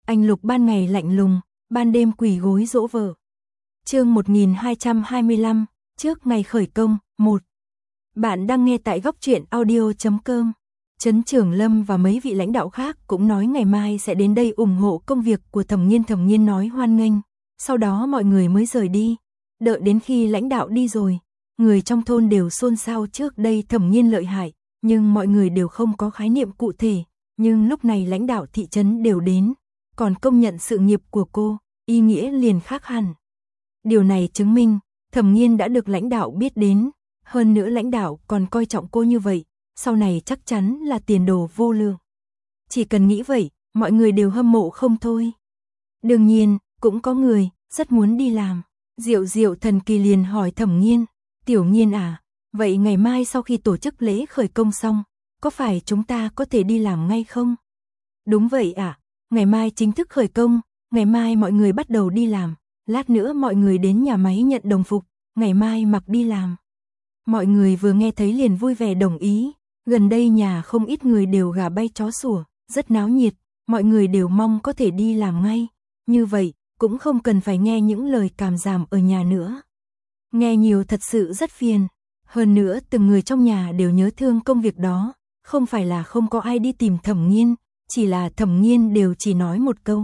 Anh Lục ban ngày lạnh lùng, ban đêm quỳ gối dỗ vợ. Chương 1225, trước ngày khởi công, 1. Bạn đang nghe tại goctruyện.audio.com. Trấn Trường Lâm và mấy vị lãnh đạo khác cũng nói ngày mai sẽ đến đây ủng hộ công việc của Thẩm Nghiên nói hoan nghênh, sau đó mọi người mới rời đi. Đợi đến khi lãnh đạo đi rồi, người trong thôn đều xôn xao trước đây Thẩm Nghiên lợi hại, nhưng mọi người đều không có khái niệm cụ thể, nhưng lúc này lãnh đạo thị trấn đều đến, còn công nhận sự nghiệp của cô, ý nghĩa liền khác hẳn. Điều này chứng minh, Thẩm Nghiên đã được lãnh đạo biết đến, hơn nữa lãnh đạo còn coi trọng cô như vậy, sau này chắc chắn là tiền đồ vô lượng. Chỉ cần nghĩ vậy, mọi người đều hâm mộ không thôi. Đương nhiên, cũng có người rất muốn đi làm. Diệu thần kỳ liền hỏi Thẩm Nghiên, "Tiểu Nghiên à, vậy ngày mai sau khi tổ chức lễ khởi công xong, có phải chúng ta có thể đi làm ngay không?" "Đúng vậy ạ, ngày mai chính thức khởi công, ngày mai mọi người bắt đầu đi làm, lát nữa mọi người đến nhà máy nhận đồng phục, ngày mai mặc đi làm." Mọi người vừa nghe thấy liền vui vẻ đồng ý, gần đây nhà không ít người đều gà bay chó sủa, rất náo nhiệt, mọi người đều mong có thể đi làm ngay, như vậy cũng không cần phải nghe những lời càm ràm ở nhà nữa. Nghe nhiều thật sự rất phiền, hơn nữa từng người trong nhà đều nhớ thương công việc đó, không phải là không có ai đi tìm Thẩm Nghiên, chỉ là Thẩm Nghiên đều chỉ nói một câu.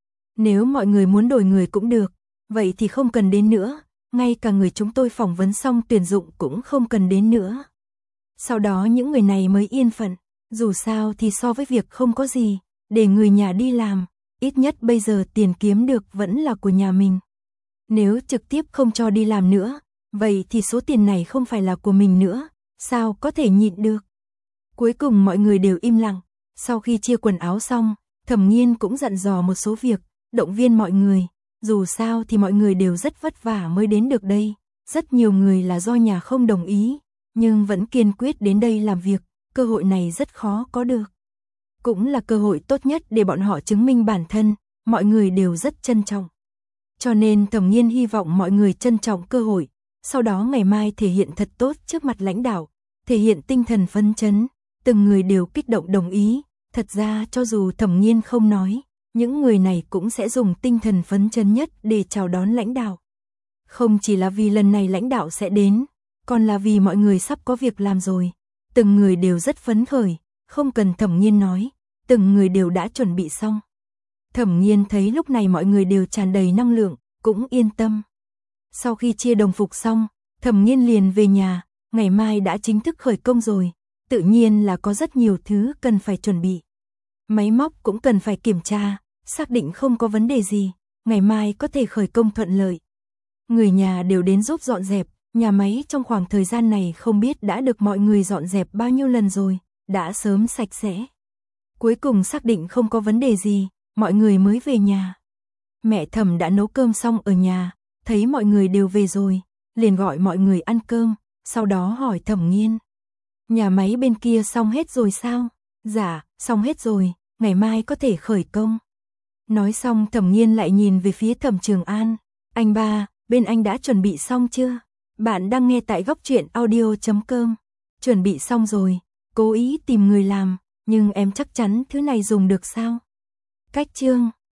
Nếu mọi người muốn đổi người cũng được, vậy thì không cần đến nữa, ngay cả người chúng tôi phỏng vấn xong tuyển dụng cũng không cần đến nữa. Sau đó những người này mới yên phận, dù sao thì so với việc không có gì, để người nhà đi làm, ít nhất bây giờ tiền kiếm được vẫn là của nhà mình. Nếu trực tiếp không cho đi làm nữa, vậy thì số tiền này không phải là của mình nữa, sao có thể nhịn được. Cuối cùng mọi người đều im lặng, sau khi chia quần áo xong, Thẩm Nghiên cũng dặn dò một số việc, động viên mọi người, dù sao thì mọi người đều rất vất vả mới đến được đây, rất nhiều người là do nhà không đồng ý, nhưng vẫn kiên quyết đến đây làm việc, cơ hội này rất khó có được. Cũng là cơ hội tốt nhất để bọn họ chứng minh bản thân, mọi người đều rất trân trọng. Cho nên Thẩm Nghiên hy vọng mọi người trân trọng cơ hội, sau đó ngày mai thể hiện thật tốt trước mặt lãnh đạo, thể hiện tinh thần phấn chấn, từng người đều kích động đồng ý, thật ra cho dù Thẩm Nghiên không nói, những người này cũng sẽ dùng tinh thần phấn chấn nhất để chào đón lãnh đạo. Không chỉ là vì lần này lãnh đạo sẽ đến, còn là vì mọi người sắp có việc làm rồi, từng người đều rất phấn khởi, không cần Thẩm Nghiên nói, từng người đều đã chuẩn bị xong. Thẩm Nghiên thấy lúc này mọi người đều tràn đầy năng lượng, cũng yên tâm. Sau khi chia đồng phục xong, Thẩm Nghiên liền về nhà, ngày mai đã chính thức khởi công rồi, tự nhiên là có rất nhiều thứ cần phải chuẩn bị. Máy móc cũng cần phải kiểm tra, xác định không có vấn đề gì, ngày mai có thể khởi công thuận lợi. Người nhà đều đến giúp dọn dẹp, nhà máy trong khoảng thời gian này không biết đã được mọi người dọn dẹp bao nhiêu lần rồi, đã sớm sạch sẽ. Cuối cùng xác định không có vấn đề gì, mọi người mới về nhà. Mẹ Thẩm đã nấu cơm xong ở nhà, thấy mọi người đều về rồi, liền gọi mọi người ăn cơm, sau đó hỏi Thẩm Nghiên. "Nhà máy bên kia xong hết rồi sao?" "Dạ, xong hết rồi, ngày mai có thể khởi công." Nói xong Thẩm Nghiên lại nhìn về phía Thẩm Trường An. "Anh ba, bên anh đã chuẩn bị xong chưa?" Bạn đang nghe tại goctruyện.audio.com. "Chuẩn bị xong rồi, cố ý tìm người làm, nhưng em chắc chắn thứ này dùng được sao?" Cách chương